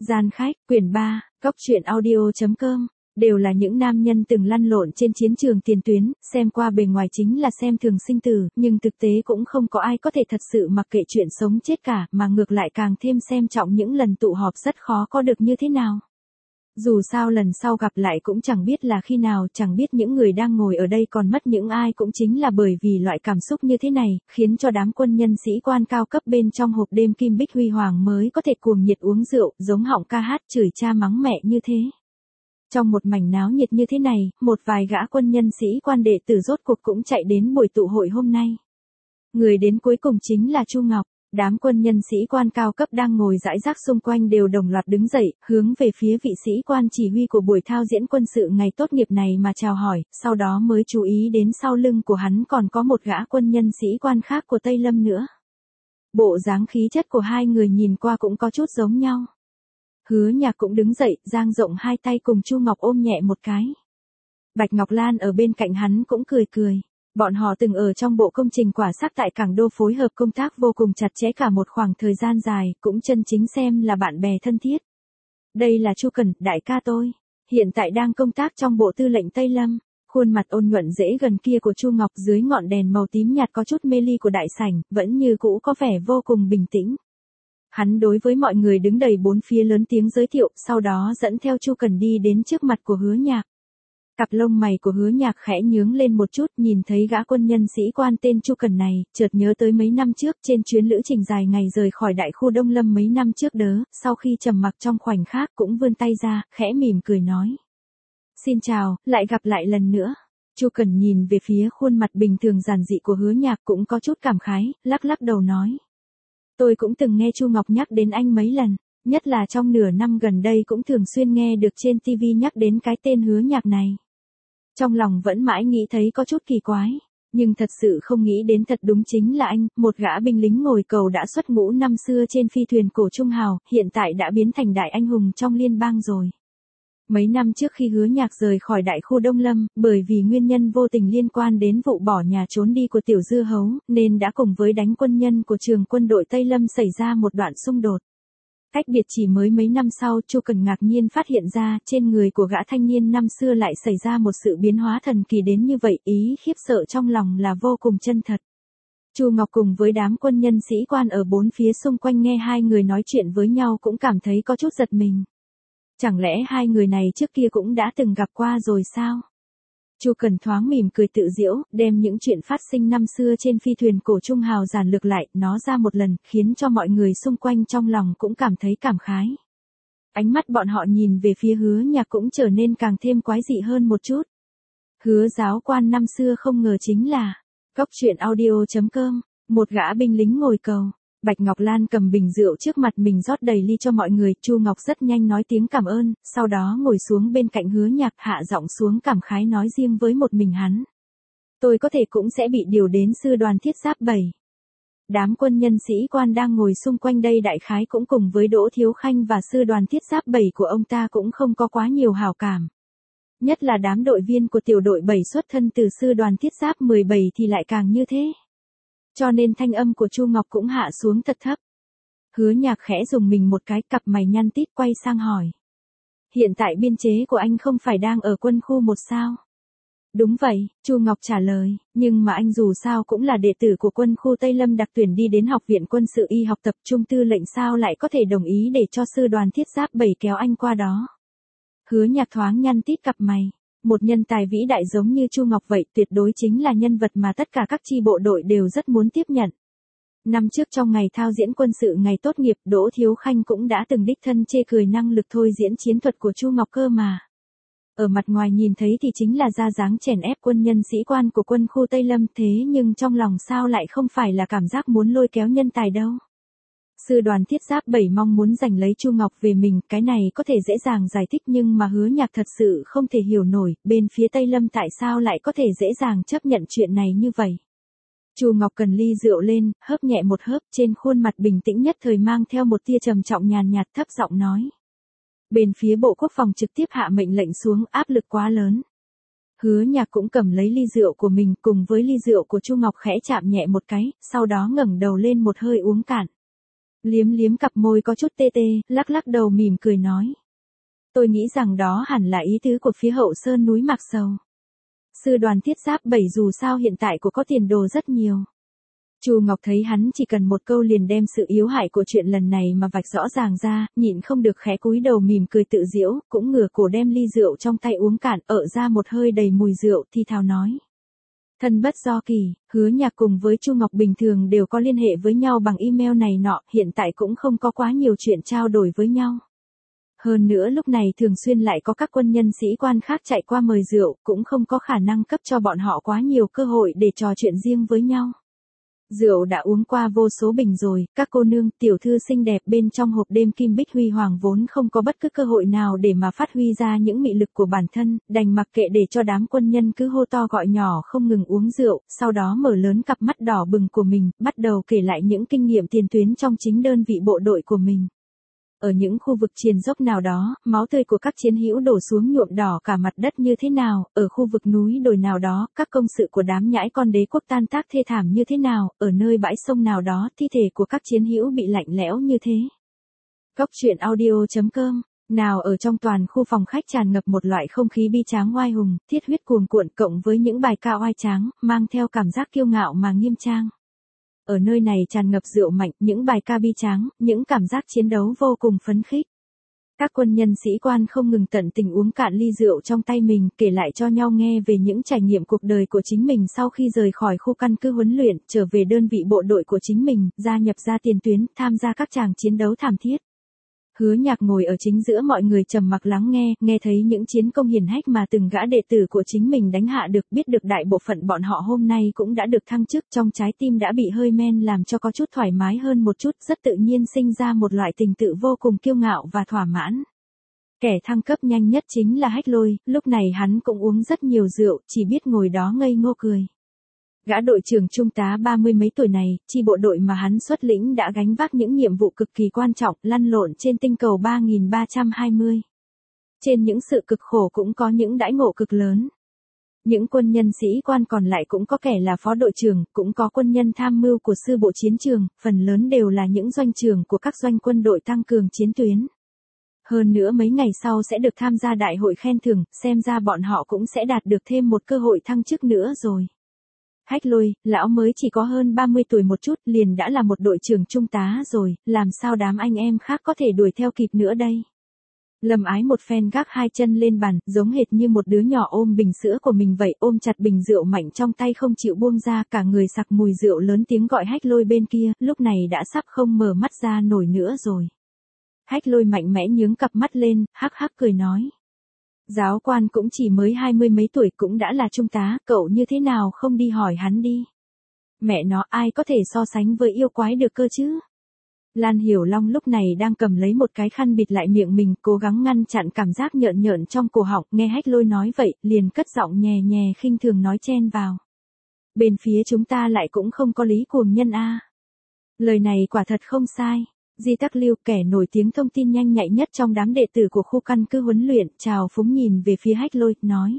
Gian khách, quyển 3, Cóc truyện audio.com, đều là những nam nhân từng lăn lộn trên chiến trường tiền tuyến, xem qua bề ngoài chính là xem thường sinh tử, nhưng thực tế cũng không có ai có thể thật sự mặc kệ chuyện sống chết cả, mà ngược lại càng thêm xem trọng những lần tụ họp rất khó có được như thế nào. Dù sao lần sau gặp lại cũng chẳng biết là khi nào, chẳng biết những người đang ngồi ở đây còn mất những ai, cũng chính là bởi vì loại cảm xúc như thế này, khiến cho đám quân nhân sĩ quan cao cấp bên trong hộp đêm Kim Bích Huy Hoàng mới có thể cuồng nhiệt uống rượu, giống họng ca hát chửi cha mắng mẹ như thế. Trong một mảnh náo nhiệt như thế này, một vài gã quân nhân sĩ quan đệ tử rốt cuộc cũng chạy đến buổi tụ hội hôm nay. Người đến cuối cùng chính là Chu Ngọc. Đám quân nhân sĩ quan cao cấp đang ngồi rải rác xung quanh đều đồng loạt đứng dậy, hướng về phía vị sĩ quan chỉ huy của buổi thao diễn quân sự ngày tốt nghiệp này mà chào hỏi, sau đó mới chú ý đến sau lưng của hắn còn có một gã quân nhân sĩ quan khác của Tây Lâm nữa. Bộ dáng khí chất của hai người nhìn qua cũng có chút giống nhau. Hứa Nhạc cũng đứng dậy, dang rộng hai tay cùng Chu Ngọc ôm nhẹ một cái. Bạch Ngọc Lan ở bên cạnh hắn cũng cười cười. Bọn họ từng ở trong bộ công trình quả xác tại Cảng Đô phối hợp công tác vô cùng chặt chẽ cả một khoảng thời gian dài, cũng chân chính xem là bạn bè thân thiết. Đây là Chu Cẩn, đại ca tôi, hiện tại đang công tác trong bộ tư lệnh Tây Lâm. Khuôn mặt ôn nhuận dễ gần kia của Chu Ngọc dưới ngọn đèn màu tím nhạt có chút mê ly của đại sảnh, vẫn như cũ có vẻ vô cùng bình tĩnh. Hắn đối với mọi người đứng đầy bốn phía lớn tiếng giới thiệu, sau đó dẫn theo Chu Cẩn đi đến trước mặt của Hứa Nhạc. Cặp lông mày của Hứa Nhạc khẽ nhướng lên một chút, nhìn thấy gã quân nhân sĩ quan tên Chu Cẩn này, chợt nhớ tới mấy năm trước trên chuyến lữ trình dài ngày rời khỏi đại khu Đông Lâm mấy năm trước đó, sau khi trầm mặc trong khoảnh khắc cũng vươn tay ra, khẽ mỉm cười nói. Xin chào, lại gặp lại lần nữa. Chu Cẩn nhìn về phía khuôn mặt bình thường giản dị của Hứa Nhạc cũng có chút cảm khái, lắc lắc đầu nói. Tôi cũng từng nghe Chu Ngọc nhắc đến anh mấy lần, nhất là trong nửa năm gần đây cũng thường xuyên nghe được trên TV nhắc đến cái tên Hứa Nhạc này. Trong lòng vẫn mãi nghĩ thấy có chút kỳ quái, nhưng thật sự không nghĩ đến thật đúng chính là anh, một gã binh lính ngồi cầu đã xuất ngũ năm xưa trên phi thuyền cổ Trung Hào, hiện tại đã biến thành đại anh hùng trong liên bang rồi. Mấy năm trước khi Hứa Nhạc rời khỏi đại khu Đông Lâm, bởi vì nguyên nhân vô tình liên quan đến vụ bỏ nhà trốn đi của Tiểu Dư Hấu, nên đã cùng với đánh quân nhân của trường quân đội Tây Lâm xảy ra một đoạn xung đột. Cách biệt chỉ mới mấy năm sau, Chu Cẩn ngạc nhiên phát hiện ra, trên người của gã thanh niên năm xưa lại xảy ra một sự biến hóa thần kỳ đến như vậy, ý khiếp sợ trong lòng là vô cùng chân thật. Chu Ngọc cùng với đám quân nhân sĩ quan ở bốn phía xung quanh nghe hai người nói chuyện với nhau cũng cảm thấy có chút giật mình. Chẳng lẽ hai người này trước kia cũng đã từng gặp qua rồi sao? Chu Cẩn thoáng mỉm cười tự giễu, đem những chuyện phát sinh năm xưa trên phi thuyền cổ Trung Hào giản lược lại, nó ra một lần, khiến cho mọi người xung quanh trong lòng cũng cảm thấy cảm khái. Ánh mắt bọn họ nhìn về phía Hứa Nhạc cũng trở nên càng thêm quái dị hơn một chút. Hứa giáo quan năm xưa không ngờ chính là Cóc truyện audio.com, một gã binh lính ngồi cầu. Bạch Ngọc Lan cầm bình rượu trước mặt mình rót đầy ly cho mọi người, Chu Ngọc rất nhanh nói tiếng cảm ơn, sau đó ngồi xuống bên cạnh Hứa Nhạc, hạ giọng xuống cảm khái nói riêng với một mình hắn. Tôi có thể cũng sẽ bị điều đến sư đoàn thiết giáp 7. Đám quân nhân sĩ quan đang ngồi xung quanh đây đại khái cũng cùng với Đỗ Thiếu Khanh và sư đoàn thiết giáp 7 của ông ta cũng không có quá nhiều hảo cảm. Nhất là đám đội viên của tiểu đội 7 xuất thân từ sư đoàn thiết giáp 17 thì lại càng như thế. Cho nên thanh âm của Chu Ngọc cũng hạ xuống thật thấp. Hứa Nhạc khẽ dùng mình một cái, cặp mày nhăn tít quay sang hỏi. Hiện tại biên chế của anh không phải đang ở quân khu 1 sao? Đúng vậy, Chu Ngọc trả lời, nhưng mà anh dù sao cũng là đệ tử của quân khu Tây Lâm đặc tuyển đi đến học viện quân sự y học tập trung tư lệnh, sao lại có thể đồng ý để cho sư đoàn thiết giáp 7 kéo anh qua đó. Hứa Nhạc thoáng nhăn tít cặp mày. Một nhân tài vĩ đại giống như Chu Ngọc vậy tuyệt đối chính là nhân vật mà tất cả các chi bộ đội đều rất muốn tiếp nhận. Năm trước trong ngày thao diễn quân sự ngày tốt nghiệp, Đỗ Thiếu Khanh cũng đã từng đích thân chê cười năng lực thôi diễn chiến thuật của Chu Ngọc cơ mà. Ở mặt ngoài nhìn thấy thì chính là ra dáng chèn ép quân nhân sĩ quan của quân khu Tây Lâm, thế nhưng trong lòng sao lại không phải là cảm giác muốn lôi kéo nhân tài đâu. Sư đoàn thiết giáp 7 mong muốn giành lấy Chu Ngọc về mình, cái này có thể dễ dàng giải thích, nhưng mà Hứa Nhạc thật sự không thể hiểu nổi, bên phía Tây Lâm tại sao lại có thể dễ dàng chấp nhận chuyện này như vậy. Chu Ngọc cầm ly rượu lên, hớp nhẹ một hớp, trên khuôn mặt bình tĩnh nhất thời mang theo một tia trầm trọng nhàn nhạt, thấp giọng nói. Bên phía Bộ Quốc phòng trực tiếp hạ mệnh lệnh xuống, áp lực quá lớn. Hứa Nhạc cũng cầm lấy ly rượu của mình cùng với ly rượu của Chu Ngọc khẽ chạm nhẹ một cái, sau đó ngẩng đầu lên một hơi uống cạn. Liếm liếm cặp môi có chút tê tê, lắc lắc đầu mỉm cười nói. Tôi nghĩ rằng đó hẳn là ý tứ của phía Hậu Sơn núi Mạc Sầu. Sư đoàn thiết giáp 7 dù sao hiện tại cũng có tiền đồ rất nhiều. Chu Ngọc thấy hắn chỉ cần một câu liền đem sự yếu hại của chuyện lần này mà vạch rõ ràng ra, nhịn không được khẽ cúi đầu mỉm cười tự giễu, cũng ngửa cổ đem ly rượu trong tay uống cạn, ra một hơi đầy mùi rượu, thi thào nói. Thân bất do kỳ, Hứa Nhạc cùng với Chu Ngọc bình thường đều có liên hệ với nhau bằng email này nọ, hiện tại cũng không có quá nhiều chuyện trao đổi với nhau. Hơn nữa lúc này thường xuyên lại có các quân nhân sĩ quan khác chạy qua mời rượu, cũng không có khả năng cấp cho bọn họ quá nhiều cơ hội để trò chuyện riêng với nhau. Rượu đã uống qua vô số bình rồi, các cô nương, tiểu thư xinh đẹp bên trong hộp đêm kim bích huy hoàng vốn không có bất cứ cơ hội nào để mà phát huy ra những mị lực của bản thân, đành mặc kệ để cho đám quân nhân cứ hô to gọi nhỏ không ngừng uống rượu, sau đó mở lớn cặp mắt đỏ bừng của mình, bắt đầu kể lại những kinh nghiệm tiền tuyến trong chính đơn vị bộ đội của mình. Ở những khu vực triền dốc nào đó, máu tươi của các chiến hữu đổ xuống nhuộm đỏ cả mặt đất như thế nào, ở khu vực núi đồi nào đó, các công sự của đám nhãi con đế quốc tan tác thê thảm như thế nào, ở nơi bãi sông nào đó, thi thể của các chiến hữu bị lạnh lẽo như thế. Góc truyện audio.com. Nào ở trong toàn khu phòng khách tràn ngập một loại không khí bi tráng oai hùng, thiết huyết cuồn cuộn cộng với những bài ca oai tráng, mang theo cảm giác kiêu ngạo mà nghiêm trang. Ở nơi này tràn ngập rượu mạnh, những bài ca bi tráng, những cảm giác chiến đấu vô cùng phấn khích. Các quân nhân sĩ quan không ngừng tận tình uống cạn ly rượu trong tay mình, kể lại cho nhau nghe về những trải nghiệm cuộc đời của chính mình sau khi rời khỏi khu căn cứ huấn luyện, trở về đơn vị bộ đội của chính mình, gia nhập ra tiền tuyến, tham gia các tràng chiến đấu thảm thiết. Hứa Nhạc ngồi ở chính giữa mọi người trầm mặc lắng nghe thấy những chiến công hiển hách mà từng gã đệ tử của chính mình đánh hạ được, biết được đại bộ phận bọn họ hôm nay cũng đã được thăng chức, trong trái tim đã bị hơi men làm cho có chút thoải mái hơn một chút, rất tự nhiên sinh ra một loại tình tự vô cùng kiêu ngạo và thỏa mãn. Kẻ thăng cấp nhanh nhất chính là Hách Lôi, lúc này hắn cũng uống rất nhiều rượu, chỉ biết ngồi đó ngây ngô cười. Gã đội trưởng trung tá 30 mấy tuổi này, chi bộ đội mà hắn xuất lĩnh đã gánh vác những nhiệm vụ cực kỳ quan trọng, lăn lộn trên tinh cầu 3320. Trên những sự cực khổ cũng có những đãi ngộ cực lớn. Những quân nhân sĩ quan còn lại cũng có kẻ là phó đội trưởng, cũng có quân nhân tham mưu của sư bộ chiến trường, phần lớn đều là những doanh trưởng của các doanh quân đội tăng cường chiến tuyến. Hơn nữa mấy ngày sau sẽ được tham gia đại hội khen thưởng, xem ra bọn họ cũng sẽ đạt được thêm một cơ hội thăng chức nữa rồi. Hách Lôi, lão mới chỉ có hơn 30 tuổi một chút, liền đã là một đội trưởng trung tá rồi, làm sao đám anh em khác có thể đuổi theo kịp nữa đây. Lâm Ái một phen gác hai chân lên bàn, giống hệt như một đứa nhỏ ôm bình sữa của mình vậy, ôm chặt bình rượu mạnh trong tay không chịu buông ra, cả người sặc mùi rượu, lớn tiếng gọi Hách Lôi bên kia, lúc này đã sắp không mở mắt ra nổi nữa rồi. Hách Lôi mạnh mẽ nhướng cặp mắt lên, hắc hắc cười nói. Giáo quan cũng chỉ mới 20 mấy tuổi, cũng đã là trung tá, cậu như thế nào không đi hỏi hắn đi. Mẹ nó, ai có thể so sánh với yêu quái được cơ chứ. Lan Hiểu Long lúc này đang cầm lấy một cái khăn bịt lại miệng mình, cố gắng ngăn chặn cảm giác nhợn nhợn trong cổ họng, nghe Hách Lôi nói vậy, liền cất giọng nhè nhè khinh thường nói chen vào. Bên phía chúng ta lại cũng không có lý cuồng nhân a. Lời này quả thật không sai. Di Tắc Lưu, kẻ nổi tiếng thông tin nhanh nhạy nhất trong đám đệ tử của khu căn cứ huấn luyện, chào phúng nhìn về phía Hách Lôi, nói.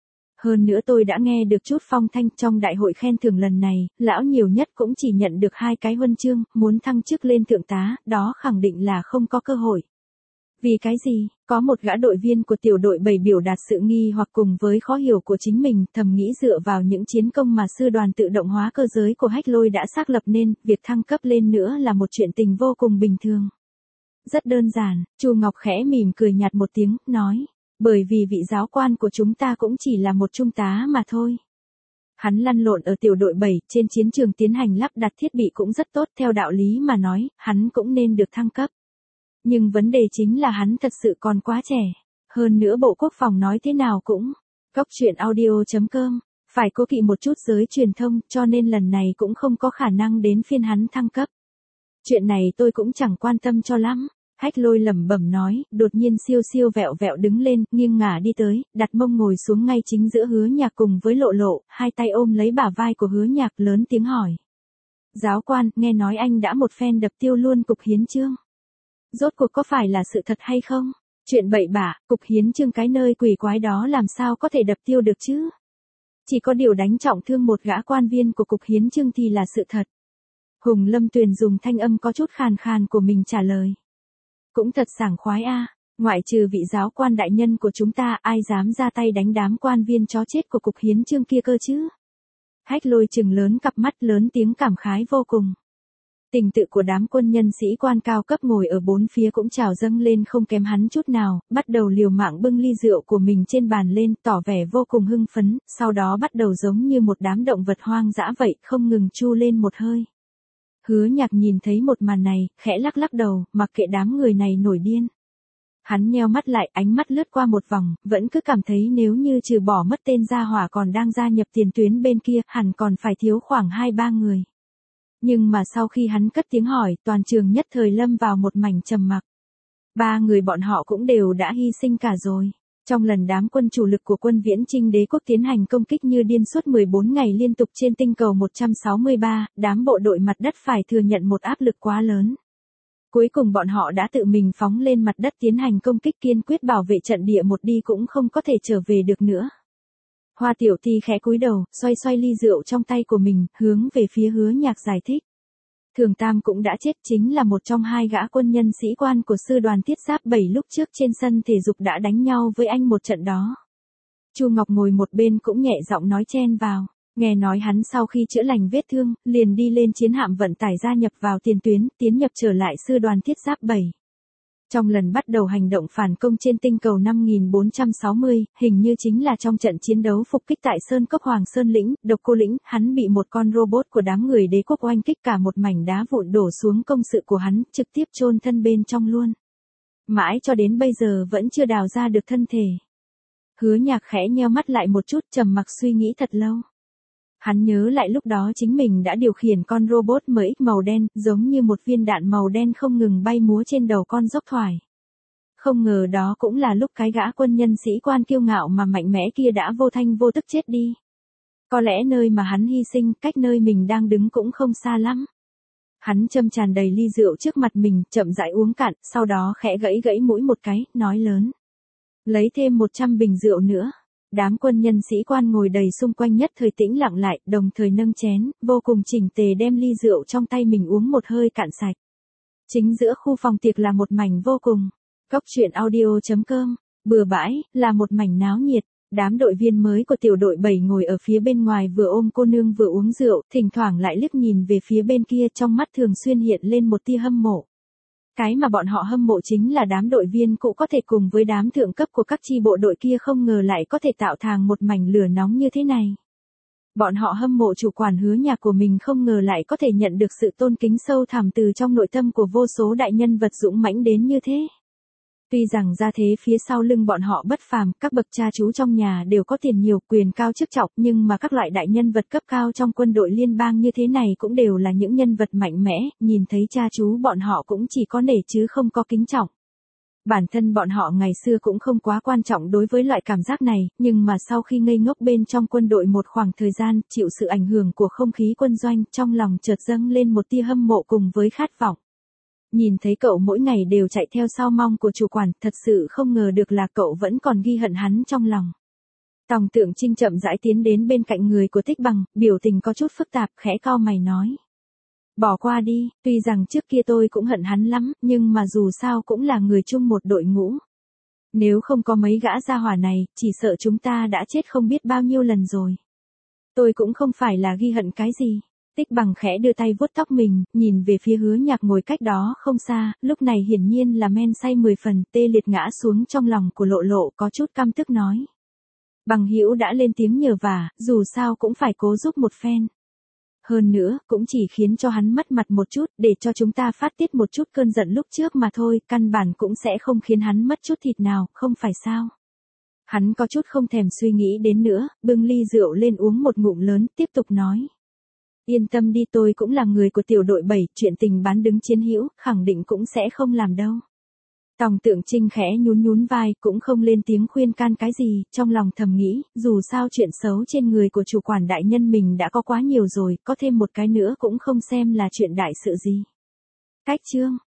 Hơn nữa tôi đã nghe được chút phong thanh trong đại hội khen thưởng lần này, lão nhiều nhất cũng chỉ nhận được 2 cái huân chương, muốn thăng chức lên thượng tá, đó khẳng định là không có cơ hội. Vì cái gì? Có một gã đội viên của tiểu đội 7 biểu đạt sự nghi hoặc cùng với khó hiểu của chính mình, thầm nghĩ dựa vào những chiến công mà sư đoàn tự động hóa cơ giới của Hách Lôi đã xác lập nên, việc thăng cấp lên nữa là một chuyện tình vô cùng bình thường. Rất đơn giản, Chu Ngọc khẽ mỉm cười nhạt một tiếng, nói, bởi vì vị giáo quan của chúng ta cũng chỉ là một trung tá mà thôi. Hắn lăn lộn ở tiểu đội 7, trên chiến trường tiến hành lắp đặt thiết bị cũng rất tốt, theo đạo lý mà nói, hắn cũng nên được thăng cấp. Nhưng vấn đề chính là hắn thật sự còn quá trẻ. Hơn nữa Bộ Quốc phòng nói thế nào cũng. Góc truyện audio.com. Phải cố kỵ một chút giới truyền thông, cho nên lần này cũng không có khả năng đến phiên hắn thăng cấp. Chuyện này tôi cũng chẳng quan tâm cho lắm. Hách Lôi lẩm bẩm nói, đột nhiên siêu siêu vẹo vẹo đứng lên, nghiêng ngả đi tới, đặt mông ngồi xuống ngay chính giữa Hứa Nhạc cùng với Lộ Lộ, hai tay ôm lấy bả vai của Hứa Nhạc, lớn tiếng hỏi. Giáo quan, nghe nói anh đã một phen đập tiêu luôn cục hiến chương. Rốt cuộc có phải là sự thật hay không? Chuyện bậy bạ, cục hiến chương cái nơi quỷ quái đó làm sao có thể đập tiêu được chứ? Chỉ có điều đánh trọng thương một gã quan viên của cục hiến chương thì là sự thật. Hùng Lâm Tuyền dùng thanh âm có chút khàn khàn của mình trả lời. Cũng thật sảng khoái a, ngoại trừ vị giáo quan đại nhân của chúng ta, ai dám ra tay đánh đám quan viên chó chết của cục hiến chương kia cơ chứ? Hách Lôi trừng lớn cặp mắt, lớn tiếng cảm khái vô cùng. Tình tự của đám quân nhân sĩ quan cao cấp ngồi ở bốn phía cũng trào dâng lên không kém hắn chút nào, bắt đầu liều mạng bưng ly rượu của mình trên bàn lên, tỏ vẻ vô cùng hưng phấn, sau đó bắt đầu giống như một đám động vật hoang dã vậy, không ngừng chu lên một hơi. Hứa Nhạc nhìn thấy một màn này, khẽ lắc lắc đầu, mặc kệ đám người này nổi điên. Hắn nheo mắt lại, ánh mắt lướt qua một vòng, vẫn cứ cảm thấy nếu như trừ bỏ mất tên gia hỏa còn đang gia nhập tiền tuyến bên kia, hẳn còn phải thiếu khoảng 2-3 người. Nhưng mà sau khi hắn cất tiếng hỏi, toàn trường nhất thời lâm vào một mảnh trầm mặc. 3 người bọn họ cũng đều đã hy sinh cả rồi. Trong lần đám quân chủ lực của quân Viễn Chinh đế quốc tiến hành công kích như điên suốt 14 ngày liên tục trên tinh cầu 163, đám bộ đội mặt đất phải thừa nhận một áp lực quá lớn. Cuối cùng bọn họ đã tự mình phóng lên mặt đất tiến hành công kích, kiên quyết bảo vệ trận địa, một đi cũng không có thể trở về được nữa. Hoa Tiểu Ti khẽ cúi đầu, xoay xoay ly rượu trong tay của mình, hướng về phía Hứa Nhạc giải thích. Thường Tam cũng đã chết, chính là một trong 2 gã quân nhân sĩ quan của sư đoàn Thiết Giáp 7 lúc trước trên sân thể dục đã đánh nhau với anh một trận đó. Chu Ngọc ngồi một bên cũng nhẹ giọng nói chen vào, nghe nói hắn sau khi chữa lành vết thương, liền đi lên chiến hạm vận tải gia nhập vào tiền tuyến, tiến nhập trở lại sư đoàn Thiết Giáp 7. Trong lần bắt đầu hành động phản công trên tinh cầu 5460, hình như chính là trong trận chiến đấu phục kích tại Sơn Cốc Hoàng Sơn Lĩnh, Độc Cô Lĩnh, hắn bị một con robot của đám người đế quốc oanh kích, cả một mảnh đá vụn đổ xuống công sự của hắn, trực tiếp chôn thân bên trong luôn. Mãi cho đến bây giờ vẫn chưa đào ra được thân thể. Hứa Nhạc khẽ nheo mắt lại một chút, trầm mặc suy nghĩ thật lâu. Hắn nhớ lại lúc đó chính mình đã điều khiển con robot MX màu đen, giống như một viên đạn màu đen không ngừng bay múa trên đầu con dốc thoải. Không ngờ đó cũng là lúc cái gã quân nhân sĩ quan kiêu ngạo mà mạnh mẽ kia đã vô thanh vô tức chết đi. Có lẽ nơi mà hắn hy sinh, cách nơi mình đang đứng cũng không xa lắm. Hắn châm tràn đầy ly rượu trước mặt mình, chậm rãi uống cạn, sau đó khẽ gãy mũi một cái, nói lớn. Lấy thêm 100 bình rượu nữa. Đám quân nhân sĩ quan ngồi đầy xung quanh nhất thời tĩnh lặng lại, đồng thời nâng chén, vô cùng chỉnh tề đem ly rượu trong tay mình uống một hơi cạn sạch. Chính giữa khu phòng tiệc là một mảnh vô cùng. Cốc truyện audio.com, bừa bãi, là một mảnh náo nhiệt. Đám đội viên mới của tiểu đội 7 ngồi ở phía bên ngoài vừa ôm cô nương vừa uống rượu, thỉnh thoảng lại liếc nhìn về phía bên kia, trong mắt thường xuyên hiện lên một tia hâm mộ. Cái mà bọn họ hâm mộ chính là đám đội viên cũ có thể cùng với đám thượng cấp của các chi bộ đội kia không ngờ lại có thể tạo thành một mảnh lửa nóng như thế này. Bọn họ hâm mộ chủ quản Hứa Nhạc của mình không ngờ lại có thể nhận được sự tôn kính sâu thẳm từ trong nội tâm của vô số đại nhân vật dũng mãnh đến như thế. Tuy rằng ra thế phía sau lưng bọn họ bất phàm, các bậc cha chú trong nhà đều có tiền nhiều, quyền cao chức trọng, nhưng mà các loại đại nhân vật cấp cao trong quân đội liên bang như thế này cũng đều là những nhân vật mạnh mẽ, nhìn thấy cha chú bọn họ cũng chỉ có nể chứ không có kính trọng. Bản thân bọn họ ngày xưa cũng không quá quan trọng đối với loại cảm giác này, nhưng mà sau khi ngây ngốc bên trong quân đội một khoảng thời gian, chịu sự ảnh hưởng của không khí quân doanh, trong lòng chợt dâng lên một tia hâm mộ cùng với khát vọng. Nhìn thấy cậu mỗi ngày đều chạy theo sau mong của chủ quản, thật sự không ngờ được là cậu vẫn còn ghi hận hắn trong lòng. Tòng Tượng Trinh chậm rãi tiến đến bên cạnh người của Tích Bằng, biểu tình có chút phức tạp, khẽ cau mày nói. Bỏ qua đi, tuy rằng trước kia tôi cũng hận hắn lắm, nhưng mà dù sao cũng là người chung một đội ngũ. Nếu không có mấy gã gia hỏa này, chỉ sợ chúng ta đã chết không biết bao nhiêu lần rồi. Tôi cũng không phải là ghi hận cái gì. Tích Bằng khẽ đưa tay vuốt tóc mình, nhìn về phía Hứa Nhạc ngồi cách đó không xa, lúc này hiển nhiên là men say 10 phần, tê liệt ngã xuống trong lòng của Lộ Lộ, có chút căm tức nói. Bằng hữu đã lên tiếng nhờ vả, dù sao cũng phải cố giúp một phen. Hơn nữa, cũng chỉ khiến cho hắn mất mặt một chút, để cho chúng ta phát tiết một chút cơn giận lúc trước mà thôi, căn bản cũng sẽ không khiến hắn mất chút thịt nào, không phải sao. Hắn có chút không thèm suy nghĩ đến nữa, bưng ly rượu lên uống một ngụm lớn, tiếp tục nói. Yên tâm đi, tôi cũng là người của tiểu đội 7, chuyện tình bán đứng chiến hữu, khẳng định cũng sẽ không làm đâu. Tòng Tượng Trinh khẽ nhún vai, cũng không lên tiếng khuyên can cái gì, trong lòng thầm nghĩ, dù sao chuyện xấu trên người của chủ quản đại nhân mình đã có quá nhiều rồi, có thêm một cái nữa cũng không xem là chuyện đại sự gì. Cách chương